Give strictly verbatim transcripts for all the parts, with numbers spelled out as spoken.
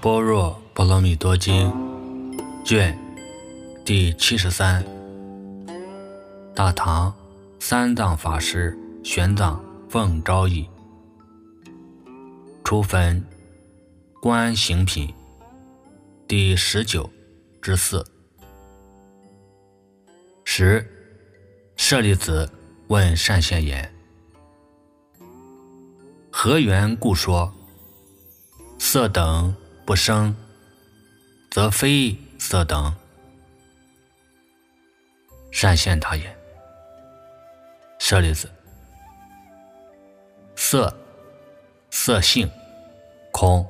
般若波罗蜜多经卷第七十三，大唐三藏法师玄奘奉诏译，初分观行品第十九之四。十，舍利子问善现言：何缘故说色等不生，则非色等？善现答言：舍利子，色色性空，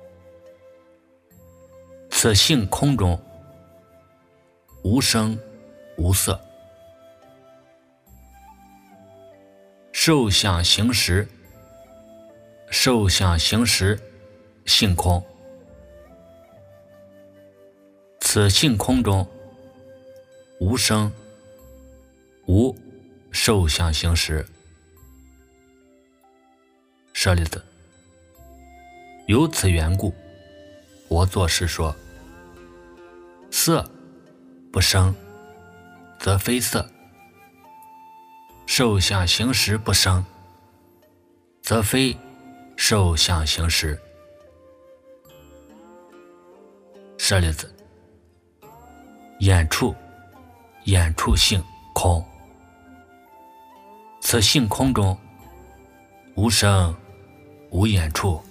此性空中无声无色，受想行识，受想行识性空，此性空中无声无受想行识。舍利子，由此缘故，我作是说：色不生，则非色；受想行识不生，则非受想行识。舍利子，眼处眼处性空，此性空中无声无眼处，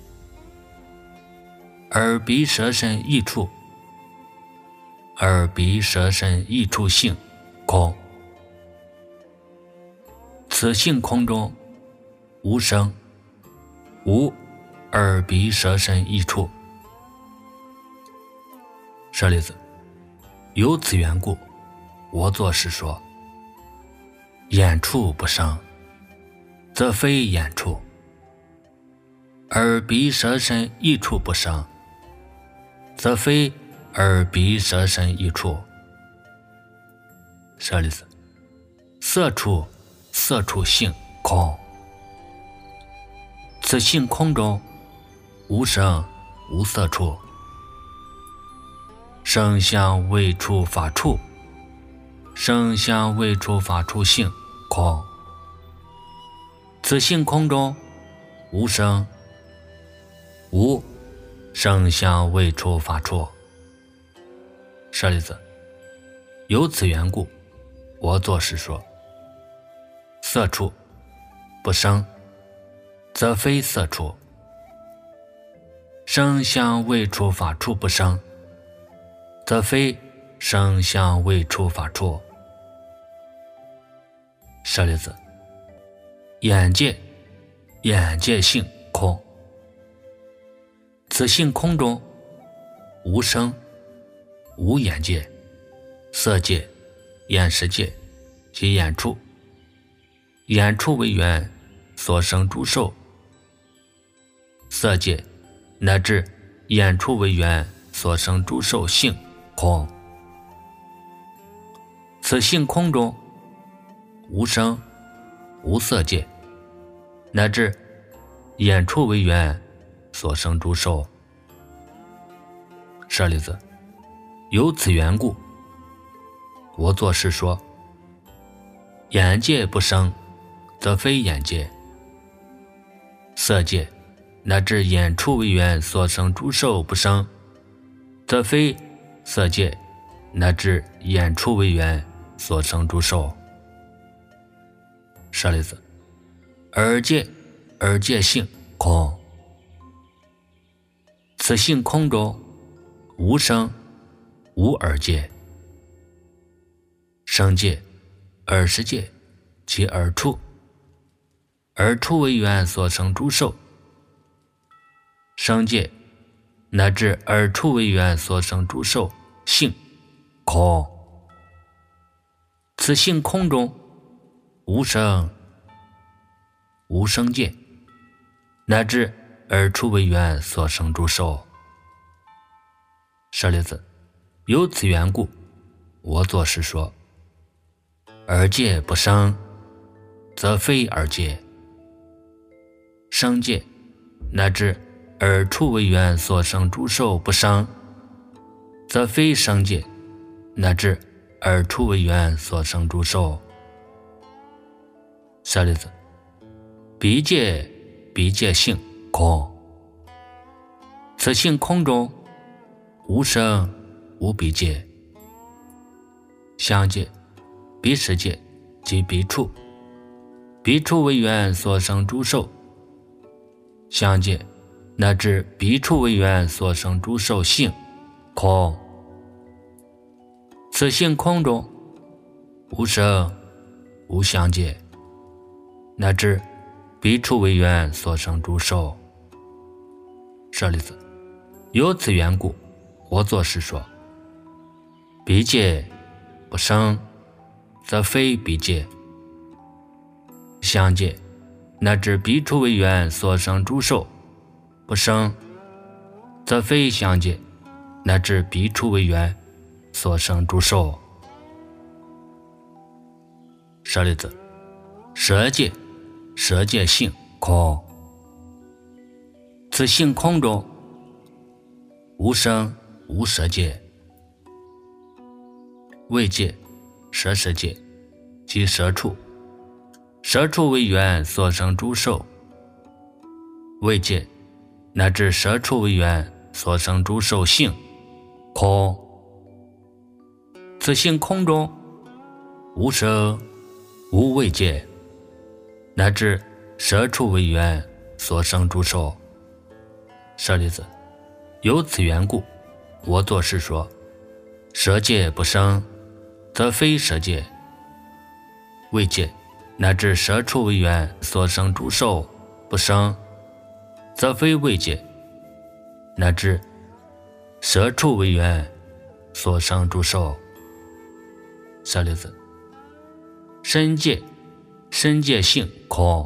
耳鼻舌身意处，耳鼻舌身意处性空，此性空中无声无耳鼻舌身意处。舍利子，由此缘故，我作是说：眼处不生，则非眼处；耳鼻舌身意处不生，则非耳鼻舌身意处。舍利子，色处色处性空，此性空中无声无色处，声香味触法处，声香味触法处性空，此性空中无声无声香味触法处。舍利子，由此缘故，我作是说：色处不生，则非色处；声香味触法处不生，则非声香味触法处。舍利子，眼界眼界性空，此性空中无声无眼界，色界眼识界及眼处，眼处为缘所生诸受，色界乃至眼处为缘所生诸受性空，此性空中无声无色界，乃至眼处为缘所生诸受。舍利子，由此缘故，我作是说：眼界不生，则非眼界；色界乃至眼处为缘所生诸受不生，则非色界乃至眼处为缘所生诸受。舍利子，耳界耳界性空，此性空中无声无耳界，声界耳识界及耳处，耳处为缘所生诸受，声界乃至耳处为缘所生诸受性空，此性空中无声无声界，乃至耳处为缘所生诸受。舍利子，由此缘故，我作是说：耳界不生，则非耳界；声界乃至而处为缘所生诸受不生，则非生界，乃至而处为缘所生诸受。舍利子，彼界彼界性空，此性空中无生无彼界，相界彼世界即彼处，彼处为缘所生诸受，相界乃至彼处为缘所生诸受性空，此性空中无生无相界，乃至彼处为缘所生诸受。舍利子，由此缘故，我作是说，彼界不生，则非彼界；相界乃至彼处为缘所生诸受不生，则非相界，乃至彼处为缘所生诸受。舍利子，舍界舍界性空，此性空中无生无舍界，为界舍世界即舍处，舍处为缘所生诸受，为界乃至舍处为缘所生诸受性空，此性空中无生无为界，乃至舍处为缘所生诸受。舍利子，由此缘故，我作是说，舍界不生，则非舍界；为界乃至舍处为缘所生诸受不生，则非为界，乃至舍处为缘所生诸受。舍利子，身界身界性空，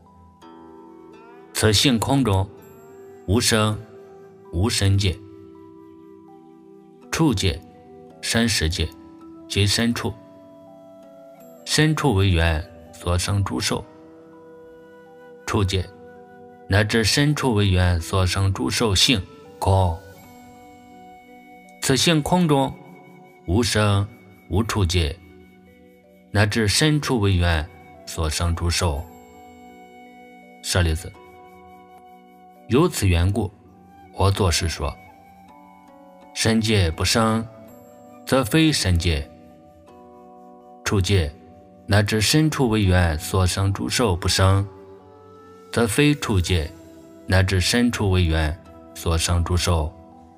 此性空中无生无身界，处界身实界即身处，身处为缘所生诸受，处界乃至身处为缘所生诸受性空，此性空中无生无处界，乃至身处为缘所生诸受。舍利子，由此缘故，我作是说，身界不生，则非身界；处界乃至身处为缘所生诸受不生，则非处界，乃至身处为缘所生诸受。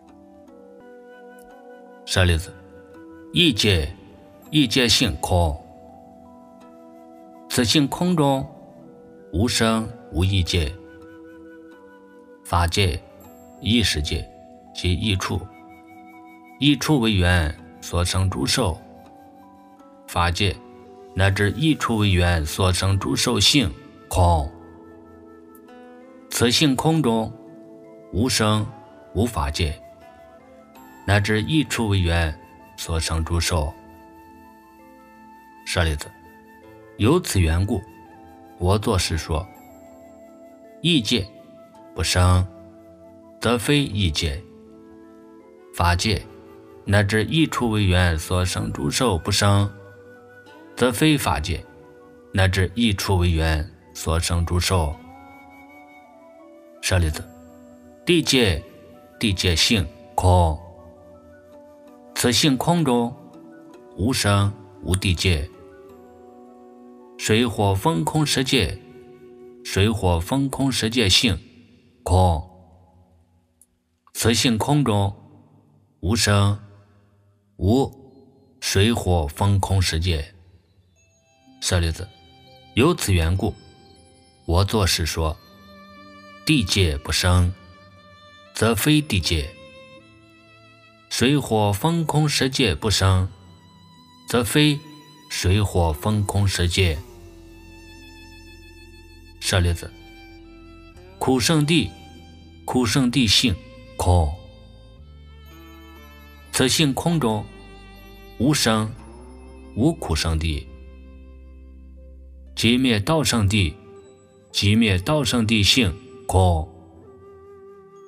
舍利子，意界意界性空，此性空中无生无意界，法界意识界即意处，意处为缘所生诸受，法界乃至意处为缘所生诸受性空，此性空中无生无法界，乃至意处为缘所生诸受。舍利子，由此缘故，我作是说，意界不生，则非意界；法界乃至意处为缘所生诸受不生，则非法界，乃至意处为缘所生诸受。舍利子，地界地界性空，此性空中无生无地界，水火风空十界水火风空十界性空，此性空中无生无水火风空十界。舍利子，由此缘故，我作是说，地界不生，则非地界；水火风空十界不生，则非水火风空十界。舍利子，苦圣地苦圣地性空，此性空中无生无苦圣地，即灭道圣地即灭道圣地性空，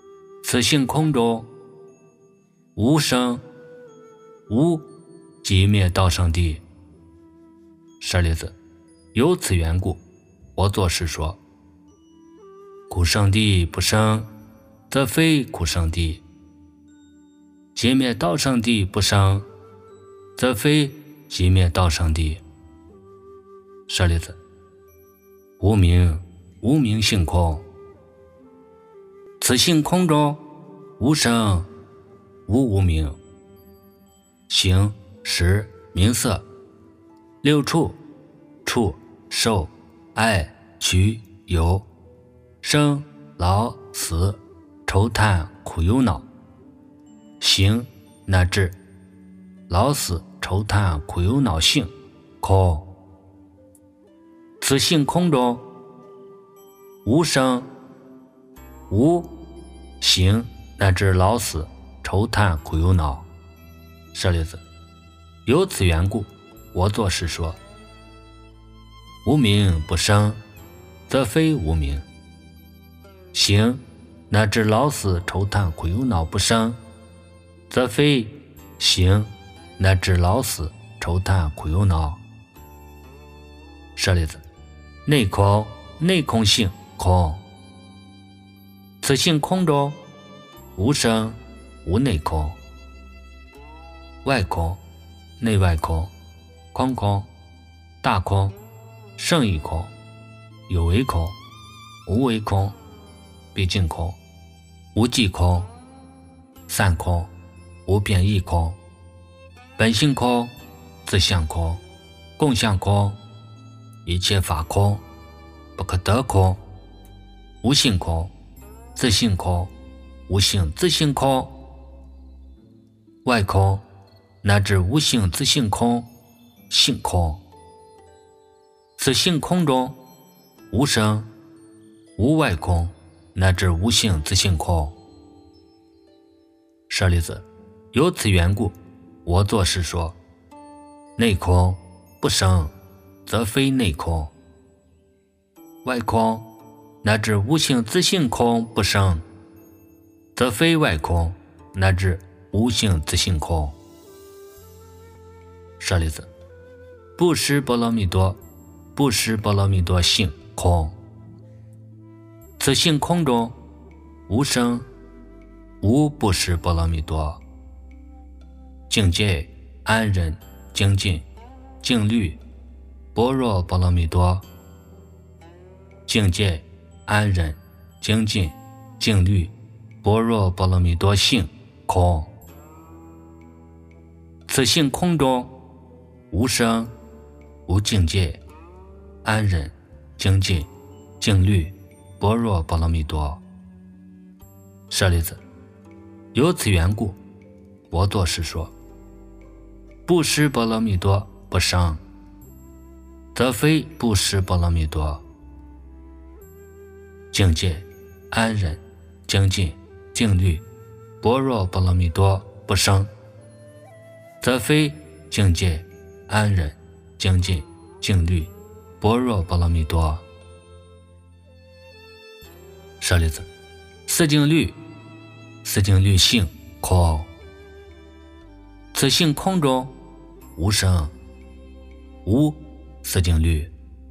此性空中无生无寂灭道圣地。舍利子，由此缘故，我作是说：苦圣地不生，则非苦圣地；寂灭道圣地不生，则非寂灭道圣地。舍利子，无明无明性空，此性空中无生无无明，形识名色六处触受爱取有生老死愁叹苦忧恼，行乃至老死愁叹苦忧恼性空。此性空中无生无行乃至老死愁叹苦忧恼。舍利子，由此缘故，我作是说：无明不生，则非无明；行乃至老死愁叹苦忧恼不生，则非行乃至老死愁叹苦忧恼。舍利子，内空内空性空，此性空中无生无内空，外空内外空，空空大空胜义空，有为空无为空，毕竟空无际空，散空无变异空，本性空自相空共相空，一切法空不可得空，无性空自性空无性自性空，外空乃至无性自性空性空。此性空中无生无外空乃至无性自性空。舍利子，由此缘故，我作是说：内空不生，则非内空；外空乃至无性自性空不生，则非外空乃至无性自性空。舍利子，不识波罗蜜多，不识波罗蜜多性空。此性空中无生无不识波罗蜜多，境界安忍精进静虑般若波罗蜜多，境界安忍精进静虑般若波罗蜜多性空。此性空中无生无境界安忍精进静虑般若波罗蜜多。舍利子，由此缘故，我作是说：不识波罗蜜多不生，则非不识波罗蜜多；境界安忍精进静虑般若波罗蜜多不生，则非境界安忍精进静虑般若波罗蜜多。舍利子，四境律四境律性空，此性空中无生无四境律，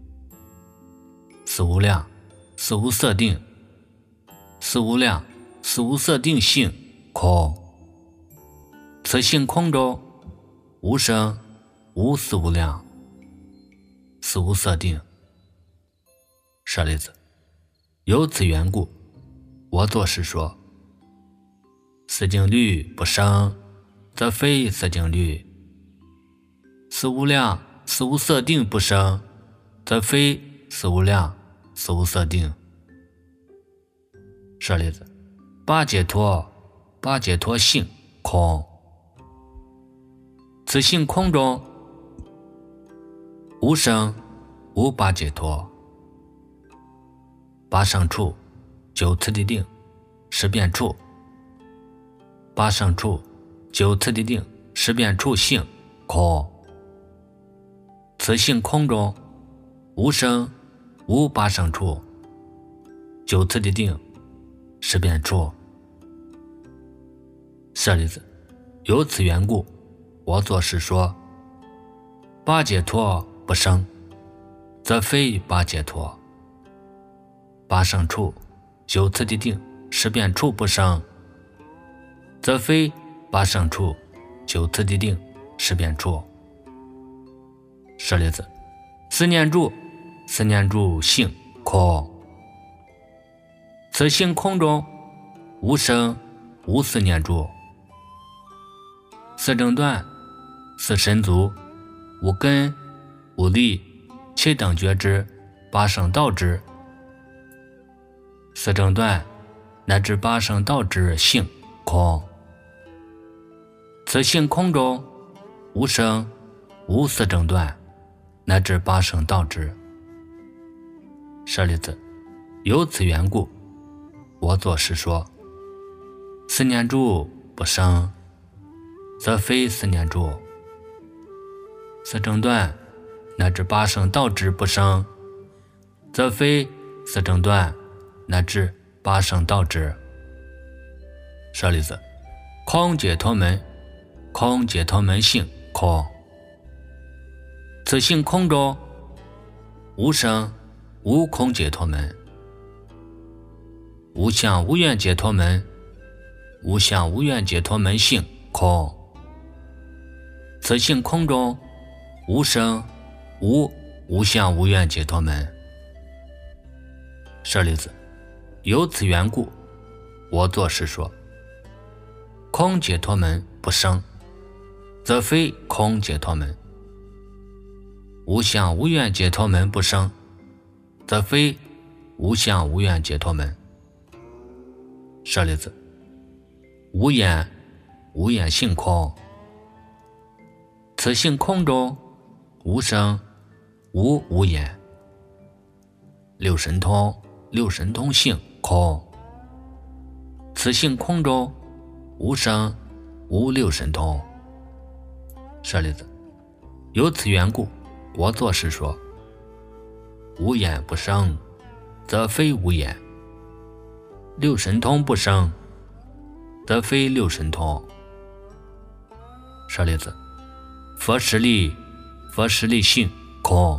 四无量四无色定，四无量四无色定性空。此性空中无生无四无量四无色定。舍利子，由此缘故，我作是说：四境律不生，则非四境律；四无量四无色定不生，则非四无量四无色定。舍利子，八解脱八解脱性空，此性空中无生无八解脱，八胜处九次第定十变处，八胜处九次第定十变处性空。此性空中无生无八胜处九次第定十变处， 舍利子，由此缘故，我作是说：八解脱不生，则非八解脱；八胜处、九次第定、十变处不生，则非八胜处、九次第定、十变处。舍利子，四念住，四念住性空，此性空中无生无四念住，四正断，四神足，无根无力，七等觉知，八圣道之。四正断乃至八圣道之性空，此性空中无生无四正断，乃至八圣道之。舍利子，由此缘故，我作是说：四念住不生，则非四念住；四正断乃至八圣道之不生，则非四正断乃至八圣道之。舍利子，空解脱门，空解脱门性空，此性空中无生无空解脱门，无相无愿解脱门，无相无愿解脱门性空，此性空中无生无无相无愿解脱门。舍利子，由此缘故，我作是说：空解脱门不生，则非空解脱门；无相无愿解脱门不生，则非无相无愿解脱门。舍利子，无眼无眼性空，此性空中无生无无眼。六神通六神通性空，此性空中无生无六神通。舍利子，由此缘故，我作是说：无眼不生，则非无眼；六神通不生，则非六神通。舍利子，佛实力佛实力性空，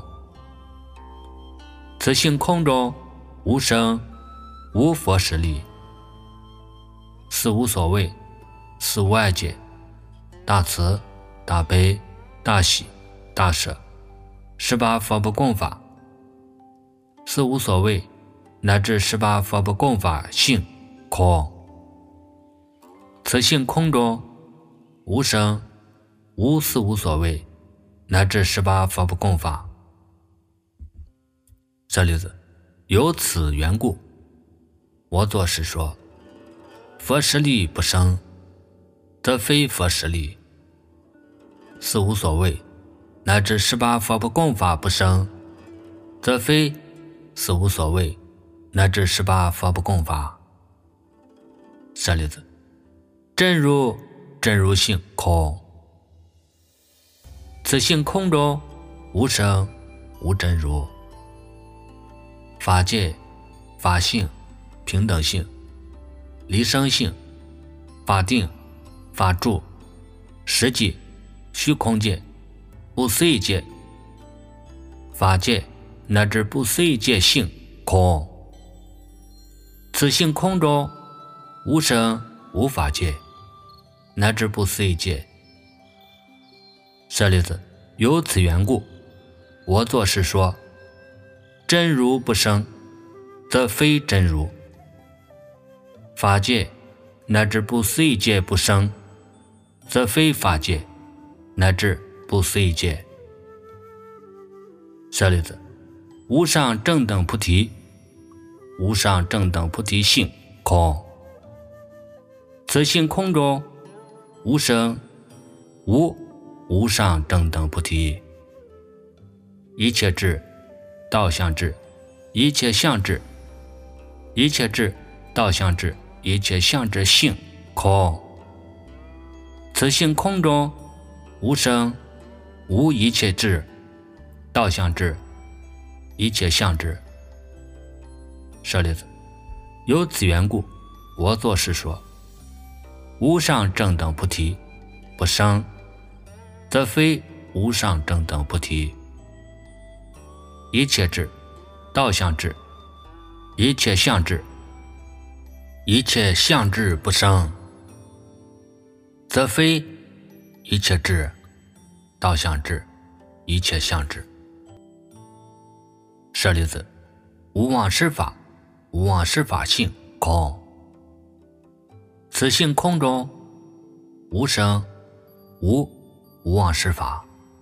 此性空中无生无佛实力。四无所谓，四无碍解，大慈大悲大喜大舍，十八佛不共法，四无所谓乃至十八佛不共法性空，此性空中无生无四无所谓乃至十八佛不共法。舍利子，由此缘故，我作是说：佛实力不生，则非佛实力；四无所谓乃至十八佛不共法不生，则非四无所谓乃至十八佛不共法。舍利子，真如真如性空，此性空中无生无真如。法界法性平等性离生性法定法住实际虚空界不思议界，法界乃至不思议界性空，此性空中无生无法界乃至不思议界。舍利子，由此缘故，我作是说：真如不生，则非真如；法界乃至不思议界不生，则非法界乃至不思议界。舍利子，无上正等菩提无上正等菩提性空，此性空中无生无无上正等菩提。一切智道相智，一切相智，一切智道相智，一切相智性空，此性空中无生无一切智道相智，一切相智。舍利子，由此缘故，我作是说： 无上正等菩提不生，则非无上正等菩提。一切智、道相智、一切相智、一切相智不生，则非一切智、道相智、一切相智。舍利子，无妄施法，无妄施法性空。此性空中无生无无妄施法。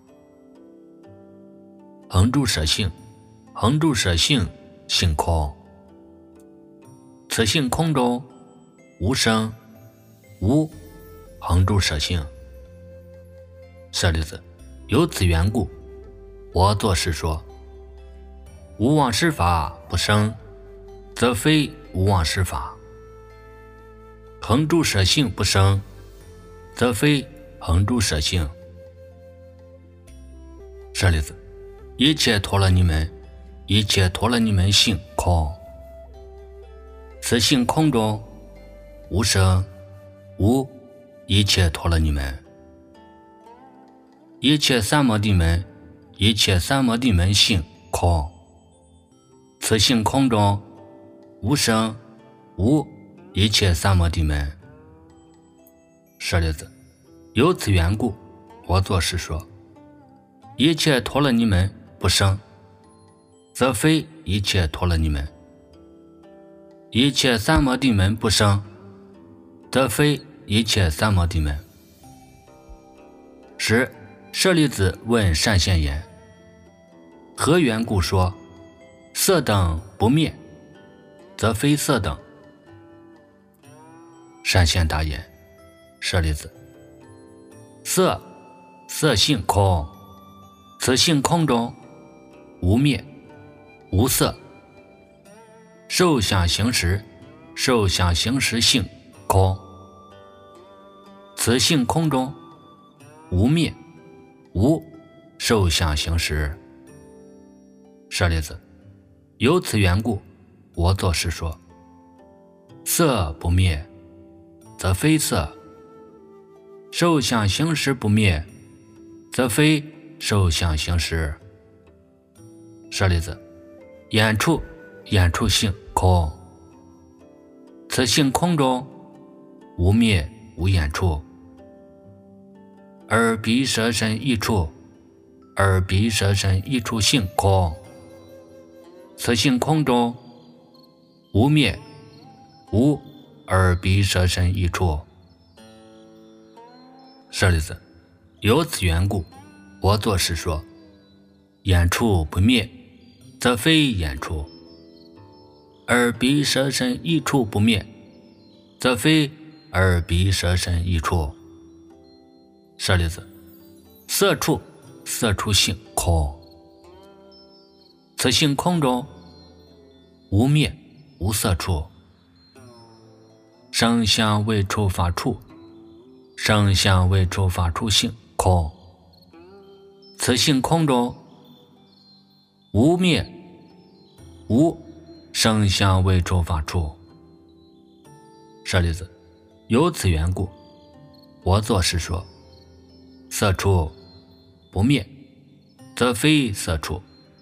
恒住舍性，恒住舍性性空。此性空中无生无恒住舍性。舍利子，由此缘故，我作是说，无妄施法不生，则非无妄施法。恒住舍性不生，则非恒住舍性。舍利子，一切陀罗尼门，一切陀罗尼门性空。此性空中无生无一切陀罗尼门。一切三摩地门，一切三摩地门性空。此性空中无生无一切三摩地门。舍利子，由此缘故，我作是说，一切陀罗尼门不生，则非一切陀罗尼门；一切三摩地门不生，则非一切三摩地门。十，舍利子问善现言：何缘故说色等不灭，则非色等？善现答言：舍利子，色色性空，此性空中无灭无色。受想行识，受想行识性空，此性空中无灭无受想行识。舍利子，由此缘故，我作是说，色不灭，则非色；受想行识不灭，则非受想行识。舍利子，眼处眼处性空，此性空中无灭无眼处。耳鼻舌身意处，耳鼻舌身意处性空，此性空中无灭无耳鼻舌身意处。舍利子，由此缘故，我作是说，眼处不灭，则非眼处；耳鼻舌身意处不灭，则非耳鼻舌身意处。舍利子，色处色处性空，此性空中无灭无色处。声香味触法处，声香味触法处性空，此性空中无灭无声香味触法处。舍利子，由此缘故，我作是说，色处不灭，则非色处；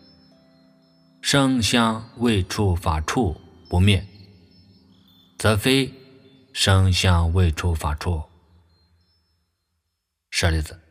声香味触法处不灭，则非声香味触法处。舍利子，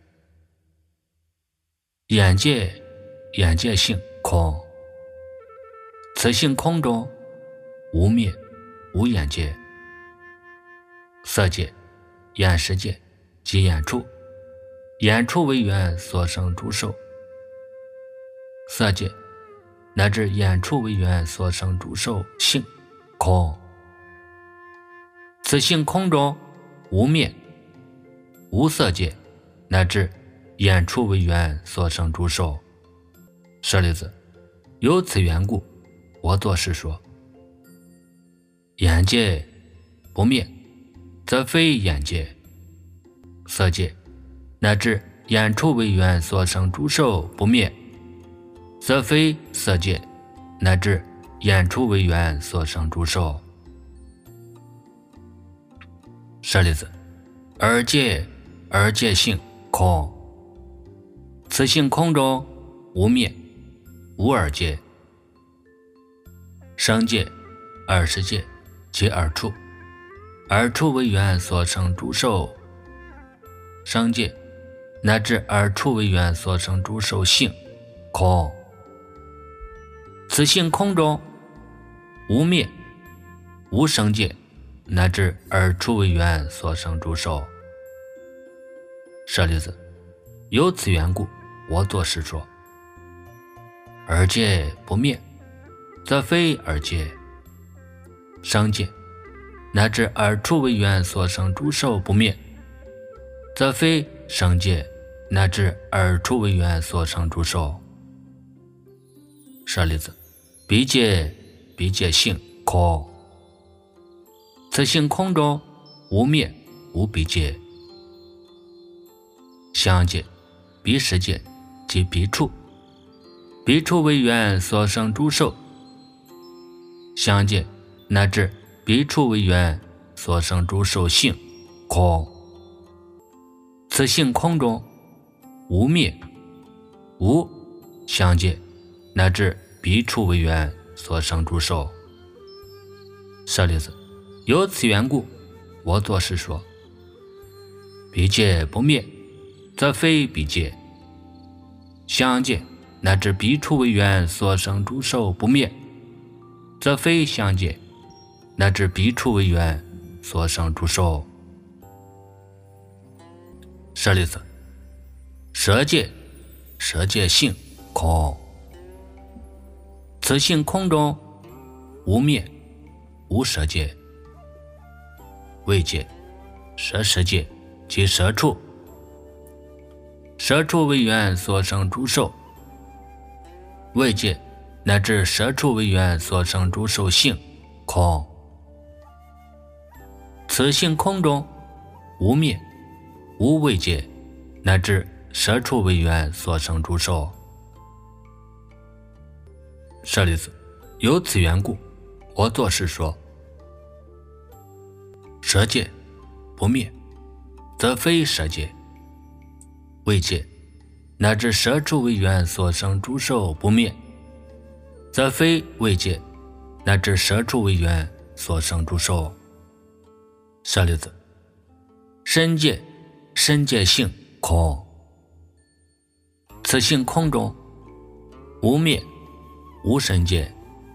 眼界眼界性空，此性空中无灭无眼界。色界眼识界即眼处，眼处为缘所生诸受。色界乃至眼处为缘所生诸受性空，此性空中无灭无色界乃至眼处为缘所生诸受。舍利子，由此缘故，我作是说，眼界不灭，则非眼界；色界乃至眼处为缘所生诸受不灭，则非色界乃至眼处为缘所生诸受。舍利子， 二界，二界性空。此性空中无灭，无二界。生界、二十界即二处，二处为缘所生诸受。生界乃至二处为缘所生诸受性空。此性空中无灭，无生界，乃至二处为缘所生诸受。舍利子，由此缘故，我作是说：二界不灭，则非二界；生界乃至二处为缘所生诸受不灭，则非生界乃至二处为缘所生诸受。舍利子，彼界彼界性空。此性空中无灭，无彼界。相界、彼时界即彼处，彼处为缘所生诸受。相界乃至彼处为缘所生诸受性空。此性空中无灭，无相界乃至彼处为缘所生诸受。舍利子，由此缘故，我作是说：彼界不灭，则非彼界；相界乃至彼处为缘所生诸受不灭，则非相界乃至彼处为缘所生诸受。舍利子，舍界舍界性空。此性空中无灭，无舍界。位界、舍时界即舍处，舍处为缘所生诸受。位界乃至舍处为缘所生诸受性空。此性空中无灭，无位界乃至舍处为缘所生诸受。舍利子，由此缘故，我作是说：舍界不灭，则非舍界；位界乃至舍处为缘所生诸受不灭，则非位界乃至舍处为缘所生诸受。舍利子，身界身界性空。此性空中无灭，无身界。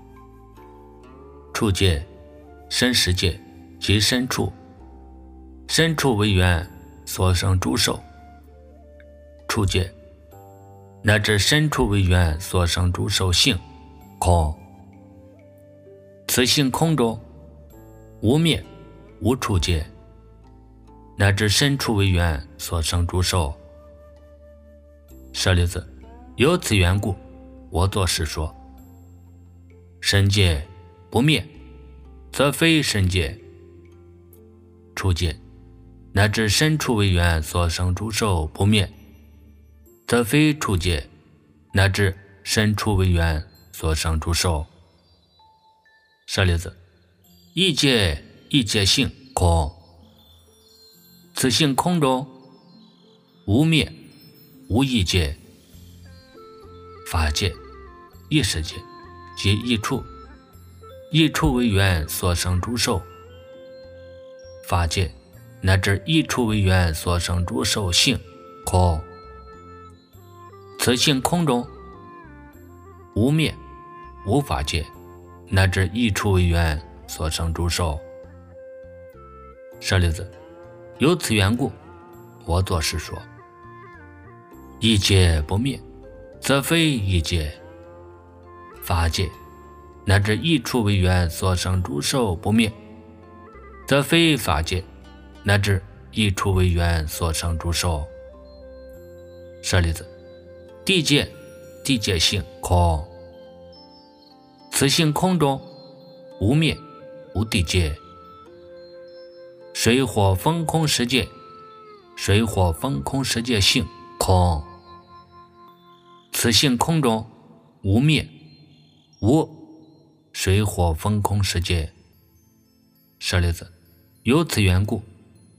处界、身时界即身处，身处为缘所生诸受。处界乃至身处为缘所生诸受性空。此性空中无灭，无处界，乃至身处为缘所生诸受。舍利子，由此缘故，我作是说：身界不灭，则非身界；处界乃至身处为缘所生诸受不灭，则非处界乃至身处为缘所生诸受。舍利子，异界异界性空。此性空中无灭，无异界。法界、异时界即异处，异处为缘所生诸受。法界乃至异处为缘所生诸受性空。此性空中无灭，无法界，乃至异处为缘所生诸受。舍利子，由此缘故，我作是说：异界不灭，则非异界；法界乃至异处为缘所生诸受不灭，则非法界乃至异处为缘所生诸受。舍利子，地界地界性空。此性空中无灭，无地界。水火风空十界，水火风空十界性空。此性空中无灭，无水火风空十界。舍利子，由此缘故，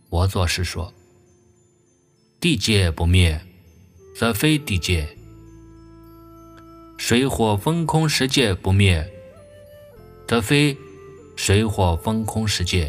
我作是说：地界不灭，则非地界；水火风空世界不灭，则非水火风空世界。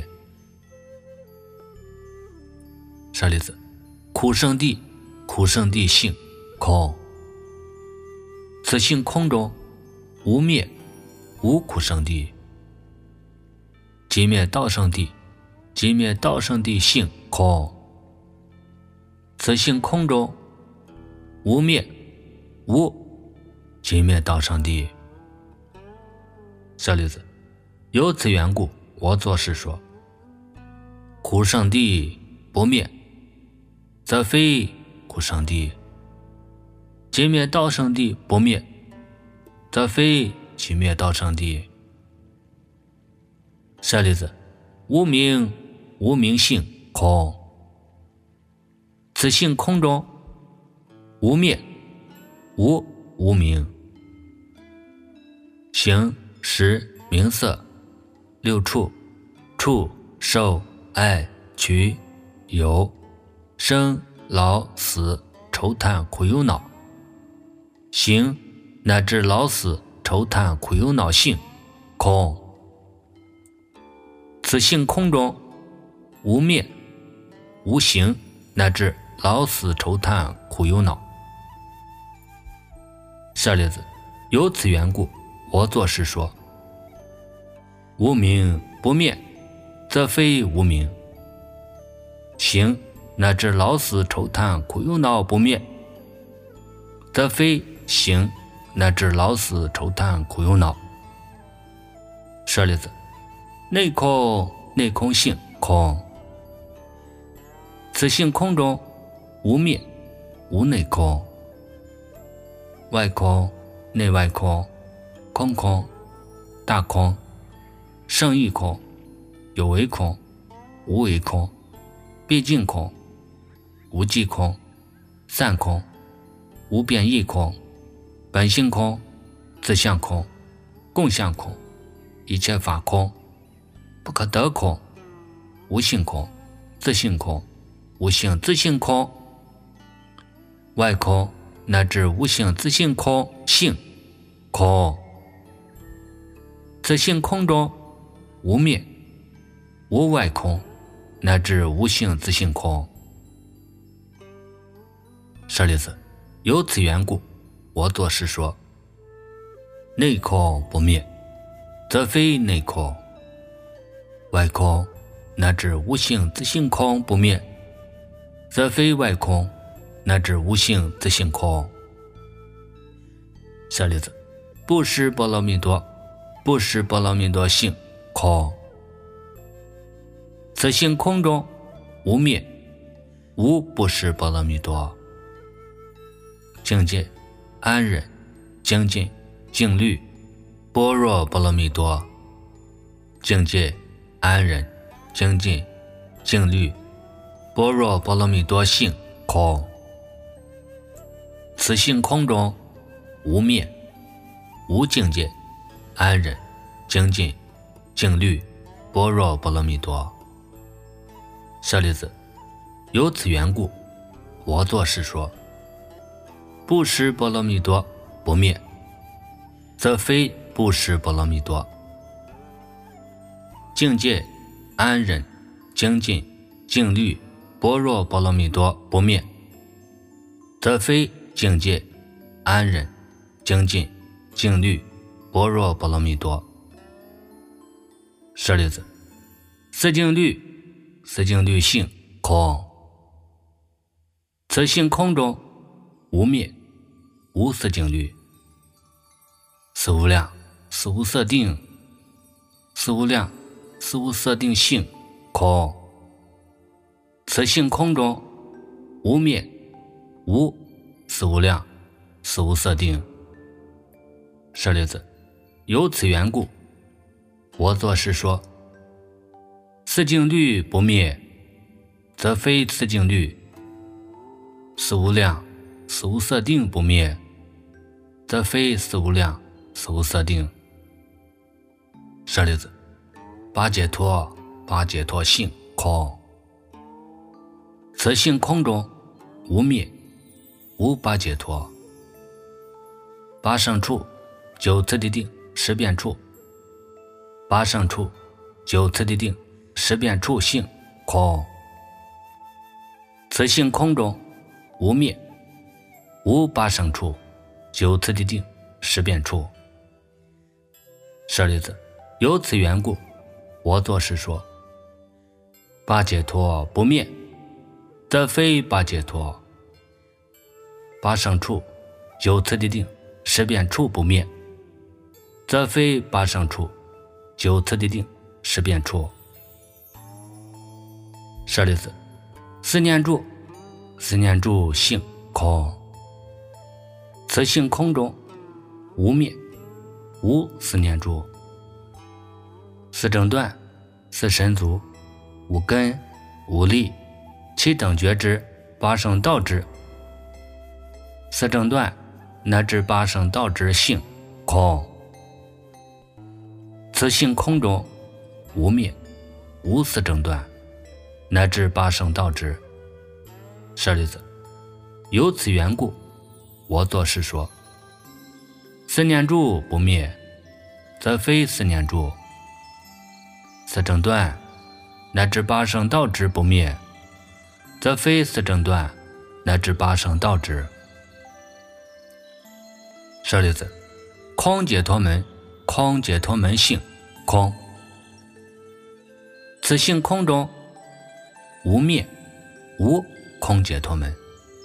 舍利子，苦圣地，苦圣地性空，此性空中无灭，无苦圣地。即灭道圣地，即灭道圣地性空，此性空中无灭，无即灭道圣地。舍利子，由此缘故，我作是说：苦圣地不灭，则非苦圣地；即灭道圣地不灭，则非即灭道圣地。舍利子，无明无明性空，此性空中无灭，无无明。形识名色六处，触受爱取有，生老死愁叹苦忧恼。形乃至老死愁叹苦忧恼性空，此性空中无灭，无形乃至老死愁叹苦忧恼。舍利子，由此缘故，我作是说：无明不灭，则非无明；形乃至老死愁叹苦忧恼不灭，则非形乃至老死愁叹苦忧恼。舍利子，内空内空性空，此性空中无灭，无内空。外空内外空，空空大空，圣义空，有为空，无为空，毕竟空，无际空，散空，无变异空，本性空，自相空，共相空，一切法空，不可得空，无性空，自性空，无性自性空，外空乃至无性自性空性空，此性空中无灭，无外空乃至无性自性空。舍利子，由此缘故，我作是说：内空不灭，则非内空；外空乃至无性自性空不灭，则非外空乃至无性自性空。舍利子，不识波罗蜜多，不识波罗蜜多性空，此性空中无灭，无不识波罗蜜多。境界安忍精进静虑般若波罗蜜多，境界安忍精进静虑般若波罗蜜多性空，此性空中无灭，无境界安忍精进静虑般若波罗蜜多。舍利子，由此缘故，我作是说：不识波罗蜜多不灭，则非不识波罗蜜多；境界安忍精进静虑般若波罗蜜多不灭，则非境界安忍精进静虑般若波罗蜜多。舍利子，四境律四境律性空，此性空中无灭，无四境律。四无量四无色定，四无量四无色定性空，此性空中无灭，无四无量四无色定。舍利子，由此缘故，我作是说：四境律不灭，则非四境律；四无量四无色定不灭，则非四无量四无色定。舍利子，八解脱八解脱性空， 此性空中无灭，无八解脱。八胜处，九次第定，十变处。八胜处，九次第定，十变处性空。此性空中无灭，无八胜处，九次第定，十变处。舍利子，由此缘故，我作是说：八解脱不灭，则非八解脱；八胜处，九次第定，十变处不灭，则非八胜处，九次第定，十变处。舍利子，四念住，四念住性空。此性空中无灭，无四念住。四正断，四神足，无根，无力，七等觉知，八圣道之。四正断乃至八圣道之性空。此性空中无灭，无四正断，乃至八圣道之。舍利子，由此缘故，我作是说：四念住不灭，则非四念住；四正断乃至八圣道之不灭，则非四正断乃至八圣道之。舍利子，空解脱门，空解脱门性空。此性空中无灭，无空解脱门。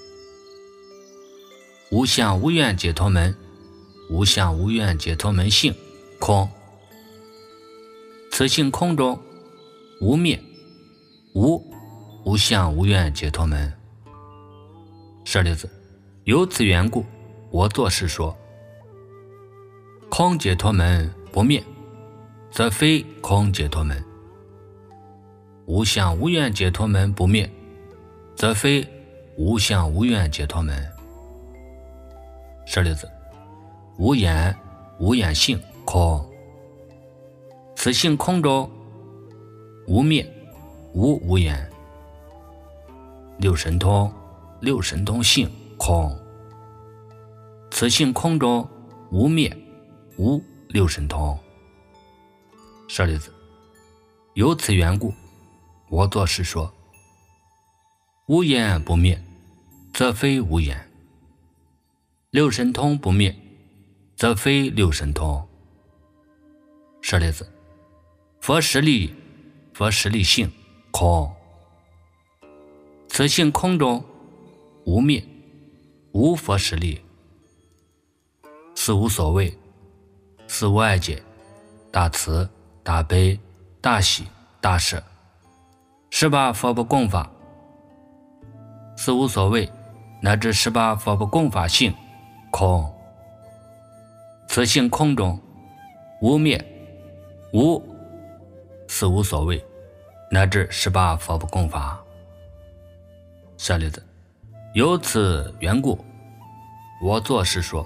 无相无愿解脱门，无相无愿解脱门性空。此性空中无灭，无无相无愿解脱门。舍利子，由此缘故，我作是说：空解脱门不灭，则非空解脱门；无相无愿解脱门不灭，则非无相无愿解脱门。舍利子，无眼无眼性空。此性空中无灭，无无眼。六神通，六神通性空。此性空中无灭，无六神通。舍利子，由此缘故，我作是说：无眼不灭，则非无眼；六神通不灭，则非六神通。舍利子，佛实力，佛实力性空。此性空中无灭，无佛实力。四无所谓，四无碍解，大慈大悲大喜大舍，十八佛不共法。四无所谓乃至十八佛不共法性空。此性空中无灭，无四无所谓乃至十八佛不共法。舍利子，由此缘故，我作是说：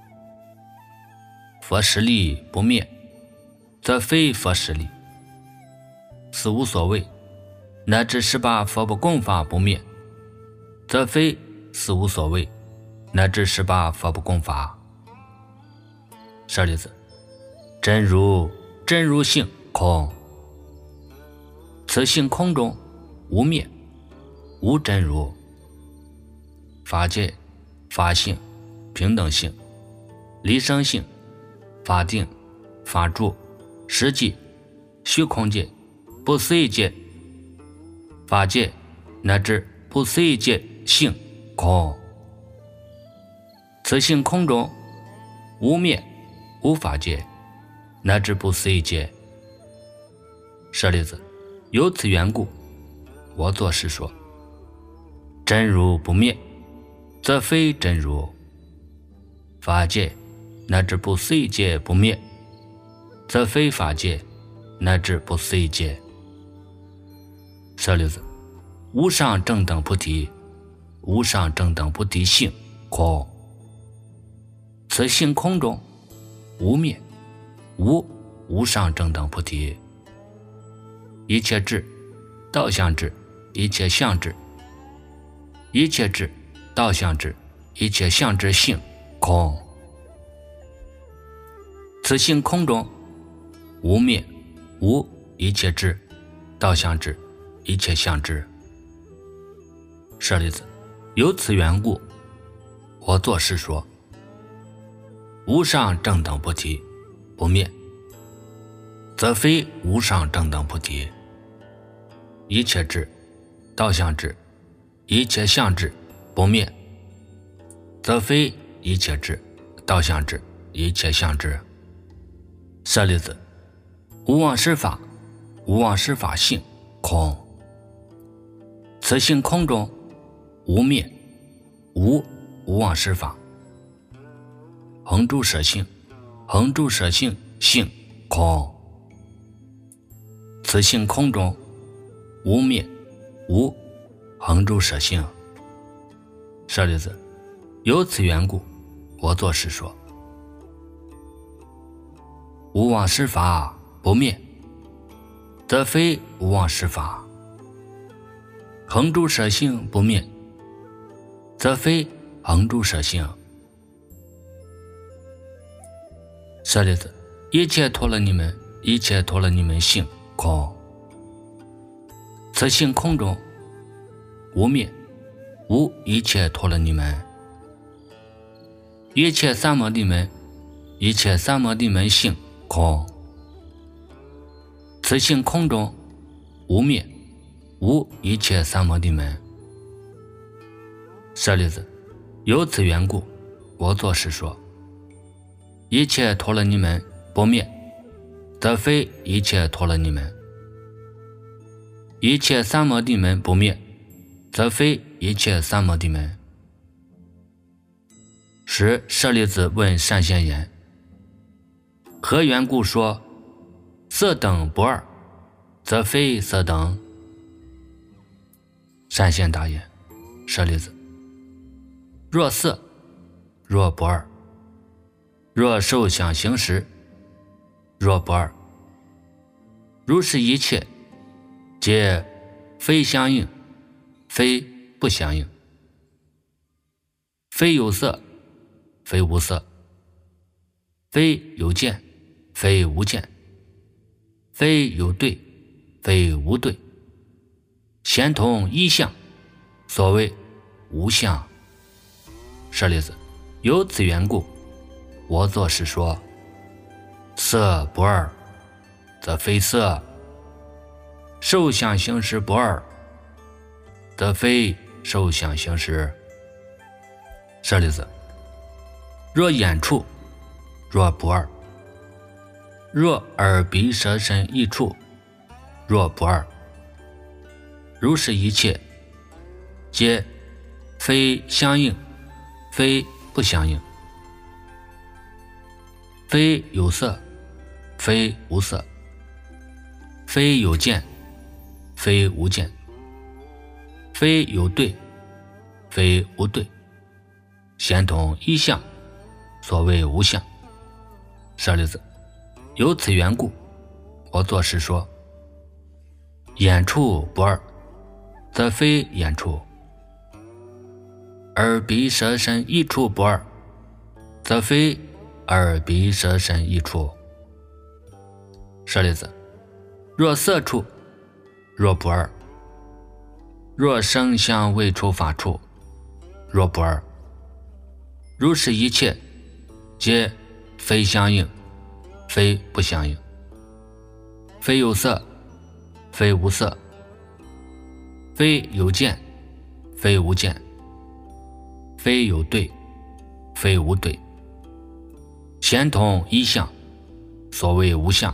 佛实力不灭，则非佛实力；四无所谓乃至十八佛不共法不灭，则非四无所谓乃至十八佛不共法。舍利子，真如真如性空。此性空中无灭，无真如。法界、法性、平等性、离生性、法定、法住、实际、虚空界、不思议界、法界乃至不思议界性空。此性空中无灭，无法界乃至不思议界。舍利子，由此缘故，我作是说：真如不灭，则非真如；法界乃至不思议界不灭，则非法界乃至不思议界。舍利子，无上正等菩提，无上正等菩提性空。此性空中无灭，无无上正等菩提。一切智，道相智，一切相智， 一切智，道相智，一切相之性空。此性空中无灭，无一切智，道相智，一切相之。舍利子，由此缘故，我作是说：无上正等菩提不灭，则非无上正等菩提。一切智，道相智，一切相智不灭，则非一切智，道相智，一切相智。舍利子，无妄施法，无妄施法性空。此性空中无灭，无无妄施法。恒诸舍性，恒诸舍性性空。此性空中无灭，无恒诸舍性。舍利子，由此缘故，我作是说：无妄施法不灭，则非无妄施法；恒诸舍性不灭，则非恒诸舍性。舍利子，一切陀罗尼门，一切陀罗尼门性空。此性空中无灭，无一切陀罗尼门。一切三摩地门，一切三摩地门性空。此性空中无灭，无一切三摩地门。舍利子，由此缘故，我作是说：一切陀罗尼门不灭，则非一切陀罗尼门；一切三摩地门不灭，则非一切三摩地门。时舍利子问善现言：何缘故说色等不二，则非色等？善现答言：舍利子，若色，若不二；若受想行识，若不二。如是一切，皆非相应，非不相应；非有色，非无色；非有见，非无见；非有对，非无对。咸同一相，所谓无相。舍利子，由此缘故，我作是说：色不二，则非色；受想行识不二，则非受想行识。舍利子，若眼处，若不二；若耳鼻舌身意处，若不二。如是一切，皆非相应，非不相应；非有色，非无色；非有见，非无见；非有对，非无对。咸同一相，所谓无相。舍利子，由此缘故，我作是说：眼处不二，则非眼处；耳鼻舌身意处不二，则非耳鼻舌身意处。舍利子，若色处，若不二；若声香味触法处，若不二。如是一切，皆非相应，非不相应；非有色，非无色；非有见，非无见；非有对，非无对。咸同一相，所谓无相。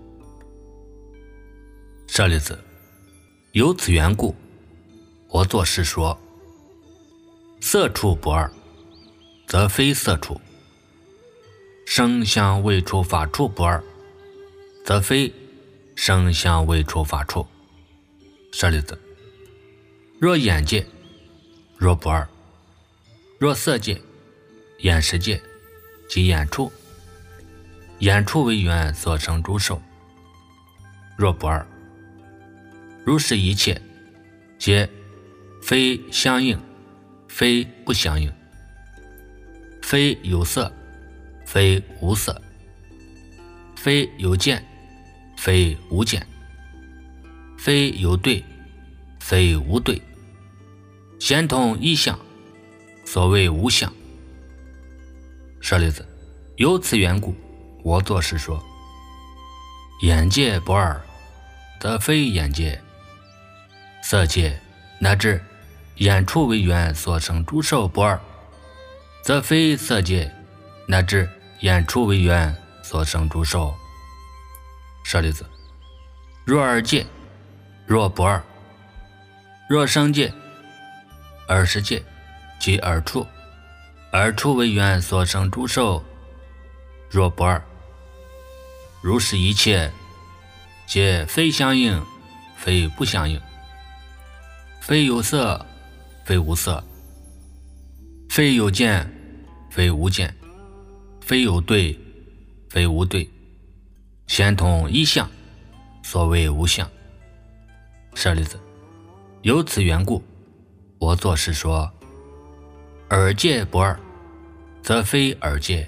舍利子，由此缘故，我作是说：色处不二，则非色处；声香味触法处不二，则非声香味触法处。舍利子，若眼界，若不二；若色界、眼识界及眼处，眼处为缘所生诸受，若不二。如是一切，皆非相应， 非不相应。非有色，非无色；非有见，非无见；非有对，非无对。先通一相，所谓无相。舍利子，由此缘故，我作是说：眼界不二，则非眼界；色界乃至眼处为缘所生诸受不二，则非色界乃至眼处为缘所生诸受。舍利子，若二界，若不二；若生界、二十界即二处，二处为缘所生诸受，若不二。如是一切，皆非相应，非不相应；非有色，非无色；非有见，非无见；非有对，非无对。先通一相，所谓无相。舍利子，由此缘故，我作是说：二界不二，则非二界；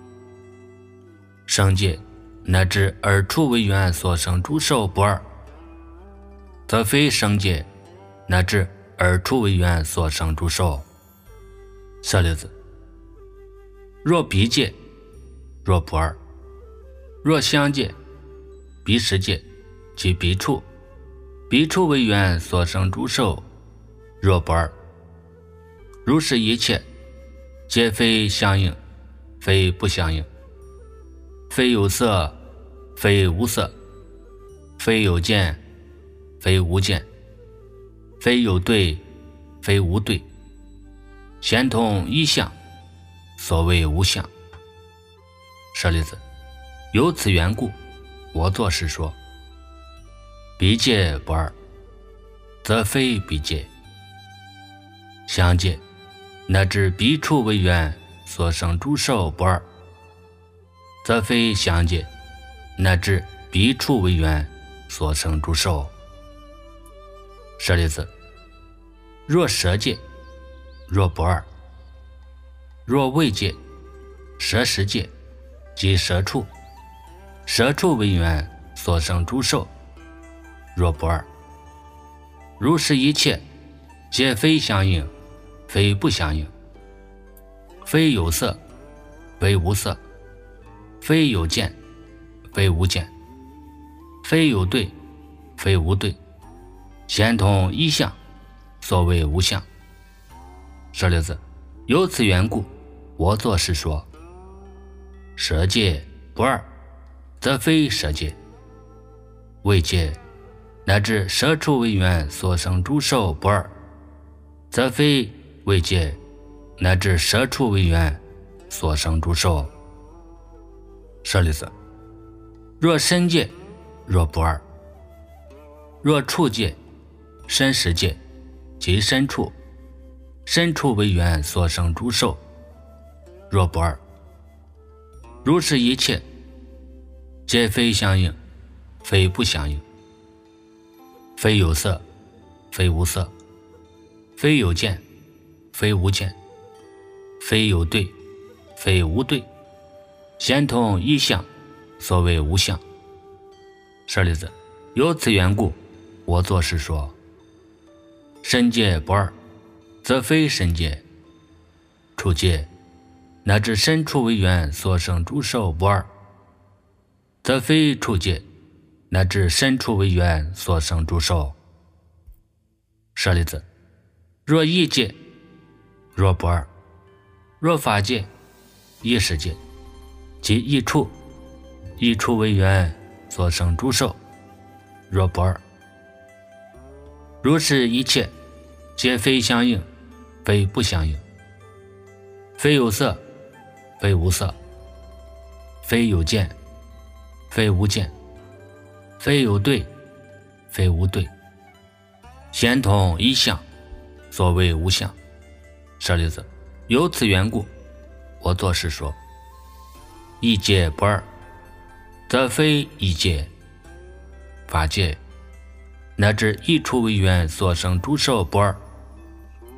生界乃至二处为缘所生诸受不二，则非生界乃至二处为缘所生诸受。舍利子，若彼界，若不二；若相界、彼时界及彼处，彼处为缘所生诸受，若不二。如是一切，皆非相应，非不相应；非有色，非无色；非有见，非无见；非有对，非无对。先通一相，所谓无相。舍利子，由此缘故，我作是说：彼界不二，则非彼界；相界乃至彼处为缘所生诸受不二，则非相界乃至彼处为缘所生诸受。舍利子，若舍界，若不二；若味界、舍时界即舍处，舍处为缘所生诸受，若不二。如是一切，皆非相应，非不相应；非有色，非无色；非有见，非无见；非有对，非无对。先通一相，所谓无相。舍利子，由此缘故，我作是说：舍界不二，则非舍界；味界乃至舍处为缘所生诸受不二，则非味界乃至舍处为缘所生诸受。舍利子，若身界，若不二；若处界、身时界及身处，身处为缘所生诸受，若不二。如是一切，皆非相应，非不相应；非有色，非无色；非有见，非无见；非有对，非无对。先通一相，所谓无相。舍利子，由此缘故，我作是说：身界不二，则非身界；处界乃至身处为缘所生诸受不二，则非处界乃至身处为缘所生诸受。舍利子，若异界，若不二；若法界、异识界即异处，异处为缘所生诸受，若不二。如是一切，皆非相应，非不相应；非有色，非无色；非有见，非无见；非有对，非无对。先通一相，所谓无相。舍利子，由此缘故，我作是说：异界不二，则非异界；法界乃至异处为缘所生诸受不二，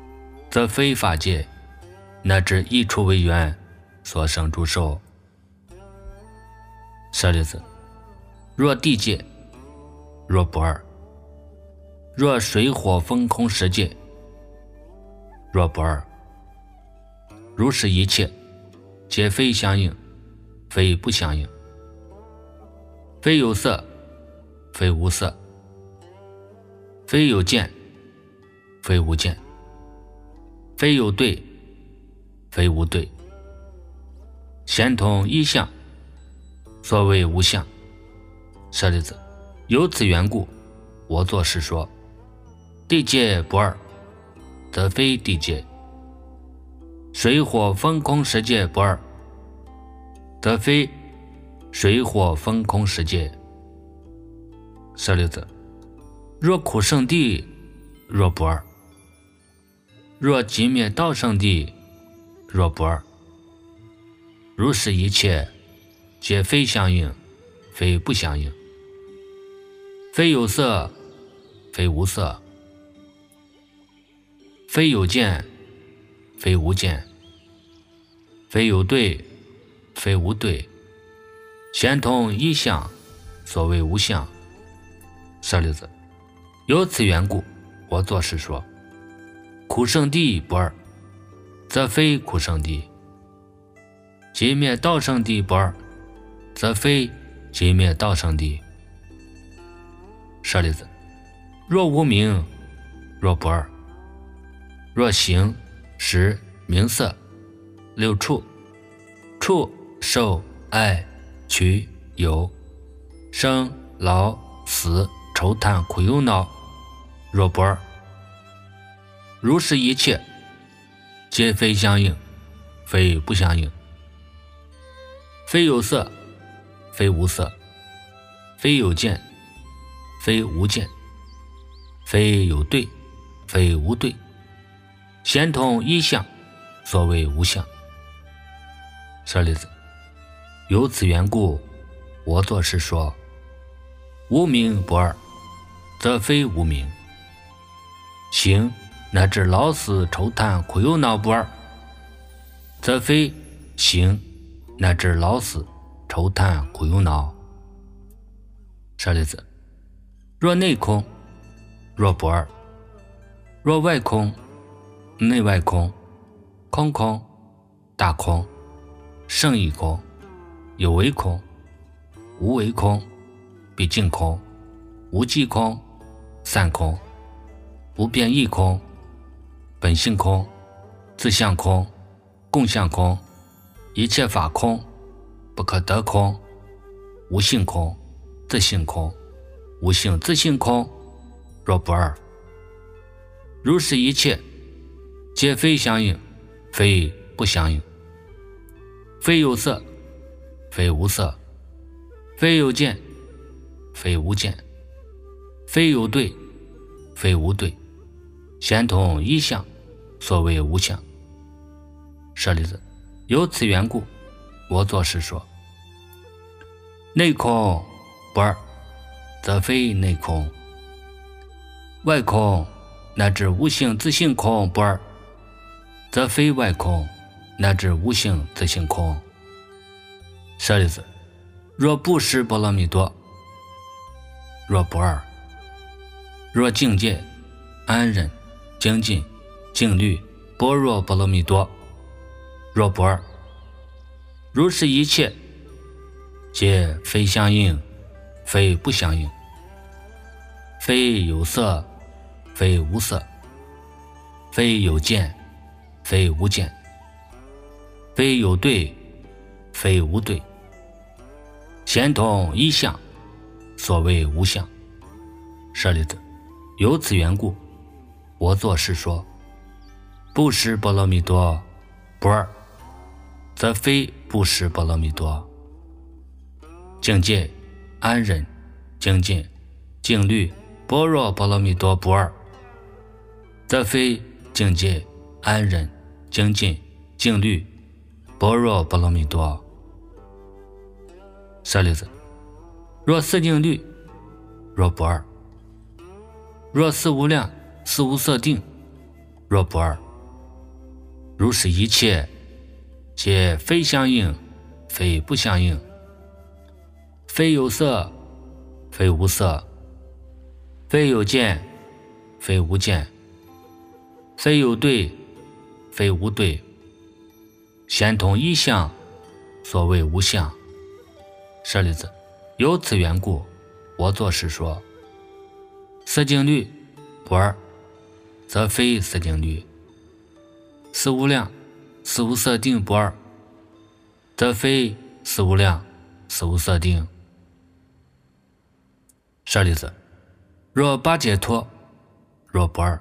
则非法界，乃至一处为缘所生诸受。舍利子，若地界，若不二；若水火风空十界，若不二。如是一切，皆非相应，非不相应，非有色，非无色，非有见，非无见，非有对，非无对，先通一相，所谓无相。舍利子，由此缘故，我作是说：地界不二，则非地界；水火风空十界不二，则非水火风空十界。舍利子，若苦圣地，若不二；若寂灭道圣地，若不二。如是一切，皆非相应，非不相应，非有色，非无色，非有见，非无见，非有对，非无对，先通一相，所谓无相。舍利子，由此缘故，我作是说：苦圣地不二，则非苦圣地；寂灭道圣地不二，则非寂灭道圣地。舍利子，若无明，若不二；若行识名色六处，触受爱取有生老死愁叹苦忧恼，若不二。如是一切，皆非相应，非不相应，非有色，非无色，非有见，非无见，非有对，非无对，先通一相，所谓无相。舍利子，由此缘故，我作是说：无明不二，则非无明；行乃至老死愁叹苦忧恼不二，则非行乃至老死愁叹苦忧恼。舍利子，若内空，若不二；若外空，内外空，空空，大空，胜义空，有为空，无为空，毕竟空，无际空，散空，不变异空，本性空，自相空，共相空，一切法空，不可得空，无性空，自性空，无性自性空，若不二。如是一切，皆非相应，非不相应，非有色，非无色，非有见，非无见，非有对，非无对，先通一相，所谓无相。舍利子，由此缘故，我作是说：内空不二，则非内空；外空乃至无性自性空不二，则非外空乃至无性自性空。舍利子，若不识波罗蜜多，若不二；若境界安忍精进静虑般若波罗蜜多，若不二。如是一切，皆非相应，非不相应，非有色，非无色，非有见，非无见，非有对，非无对，先通一相，所谓无相。舍利子，由此缘故，我作是说：不识波罗蜜多不二，则非不识波罗蜜多；境界安忍精进静虑般若波罗蜜多不二，则非境界安忍精进静虑般若波罗蜜多。舍利子，若四定律，若不二；若四无量四无色定，若不二； 如是一切，皆非相应，非不相应，非有色，非无色，非有见，非无见，非有对，非无对，先通一相，所谓无相。舍利子，由此缘故，我作是说：色境律不二，则非色境律；色无量、色无色定不二，则非色无量、色无色定。舍利子，若八解脱，若不二；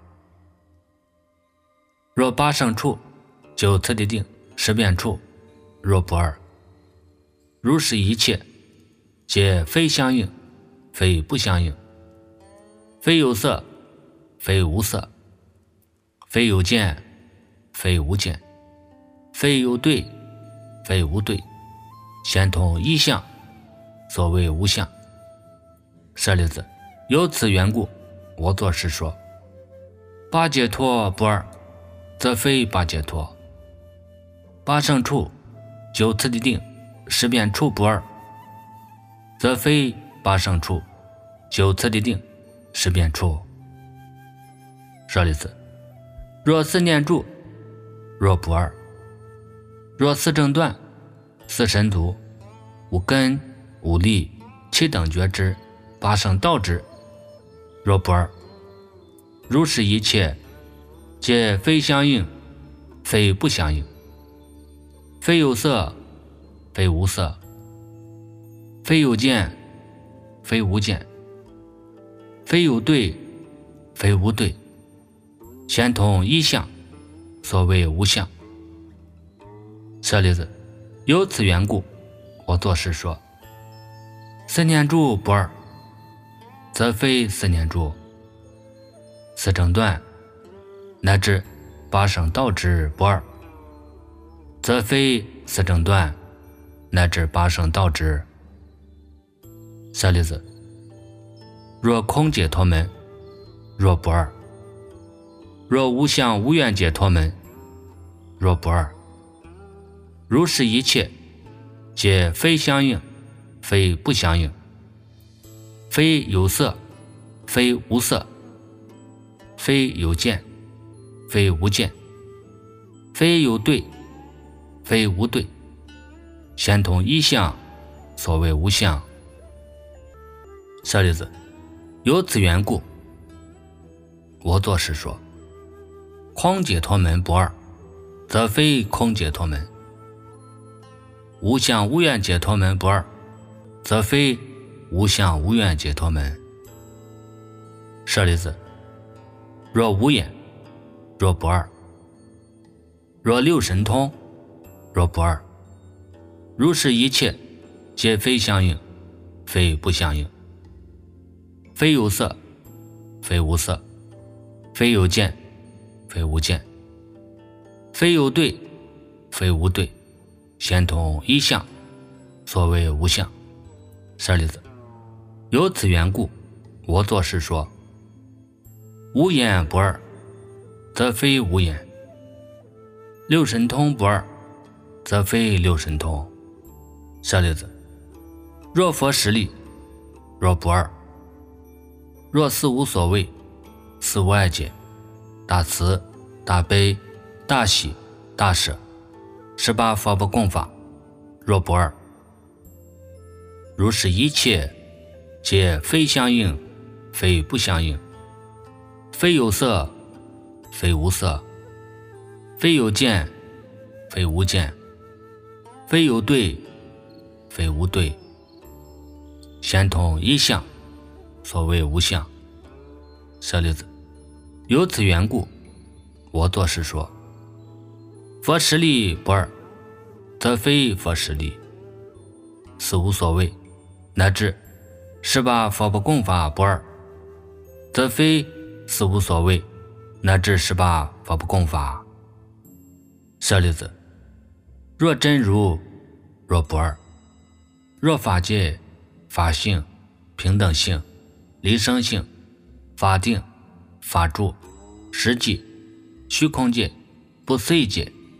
若八胜处、九次第定、十变处，若不二。如是一切，皆非相应，非不相应，非有色，非无色，非有见，非无见，非有对，非无对，先通一相，所谓无相。舍利子，由此缘故，我作是说：八解脱不二，则非八解脱；八胜处、九次第定、十变处不二，则非八胜处、九次第定、十变处。舍利子，若四念住，若不二；若四正断、四神足、五根、五力、七等觉知、八圣道之，若不二。如是一切，皆非相应，非不相应，非有色，非无色，非有见，非无见，非有对，非无对，先通一相，所谓无相。舍利子，由此缘故，我作是说：四念住不二，则非四念住；四正断乃至八圣道之不二，则非四正断乃至八圣道之。舍利子，若空解脱门，若不二；若无相无愿解脱门，若不二。如是一切，皆非相应，非不相应，非有色，非无色，非有见，非无见，非有对，非无对，先通一相，所谓无相。舍利子，由此缘故，我作是说：空解脱门不二，则非空解脱门；无相无愿解脱门不二，则非无相无愿解脱门。舍利子，若无眼，若不二；若六神通，若不二。如是一切，皆非相应，非不相应，非有色，非无色，非有见，非无见，非有对，非无对，先通一相，所谓无相。舍利子，由此缘故，我作是说：无眼不二，则非无眼；六神通不二，则非六神通。舍利子，若佛实力，若不二；若四无所谓，四无碍解，大慈、大悲、大喜、大舍，十八佛不共法，若不二。如是一切，皆非相应，非不相应，非有色，非无色，非有见，非无见，非有对，非无对，先通一相，所谓无相。舍利子，由此缘故，我作是说：佛实力不二，则非佛实力；四无所谓，乃至十八佛不共法不二，则非四无所谓，乃至十八佛不共法。舍利子，若真如，若不二；若法界、法性、平等性、离生性、法定、法住、实际、虚空界、不随界、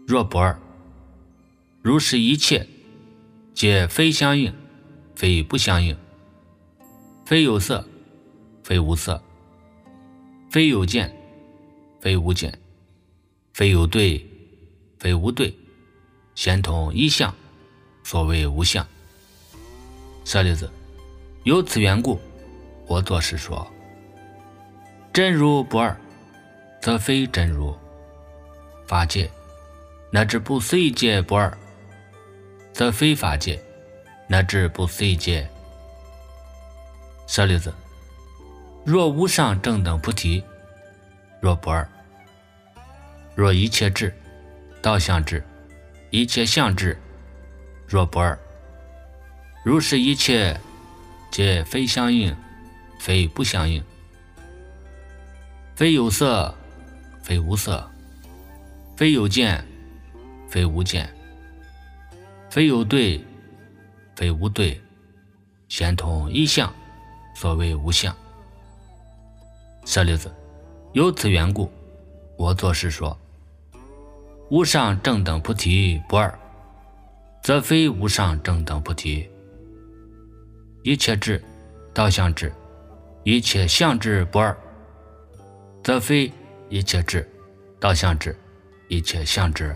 若不二，如是一切，皆非相应，非不相应，非有色，非无色，非有见，非无见，非有对，非无对，先通一相，所谓无相。舍利子，由此缘故，我作是说：真如不二，则非真如；法界乃至不随界不二，则非法界乃至不随界。舍利子，若无上正等菩提，若不二；若一切智、道相智、一切相智，若不二。如是一切，皆非相应，非不相应，非有色，非无色，非有见，非无见，非有对，非无对，先通一相，所谓无相。舍利子，由此缘故，我作是说：无上正等菩提不二，则非无上正等菩提。一切智、道相智、一切相智不二，则非一切智、道相智、一切相智。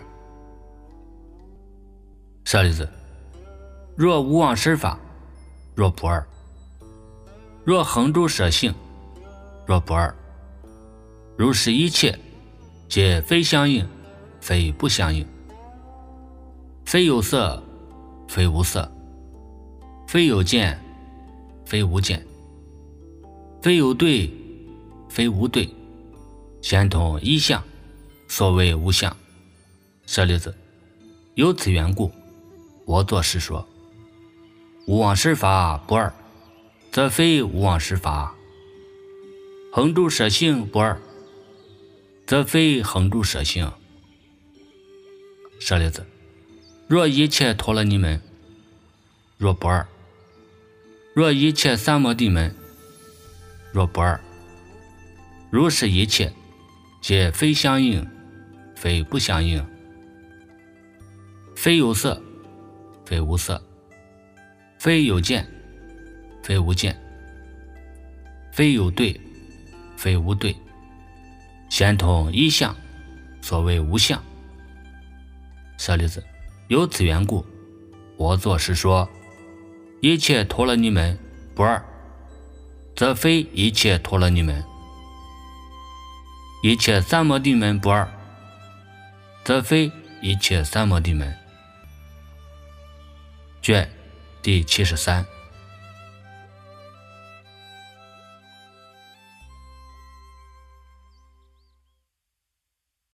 舍利子，若无妄施法，若不二；若恒诸舍性，若不二。如是一切，皆非相应，非不相应，非有色，非无色，非有见，非无见，非有对，非无对，先通一相，所谓无相。舍利子，由此缘故，我作是说：无妄施法不二，则非无妄施法；恒诸舍性不二，则非恒诸舍性。舍利子，若一切陀罗尼门，若不二；若一切三摩地门，若不二。如是一切，皆非相应，非不相应，非有色，非无色，非有见，非无见，非有对，非无对，先通一相，所谓无相。舍利子，由此缘故，我作是说：一切陀罗尼门不二，则非一切陀罗尼门；一切三摩地门不二，则非一切三摩地门。卷第七十三。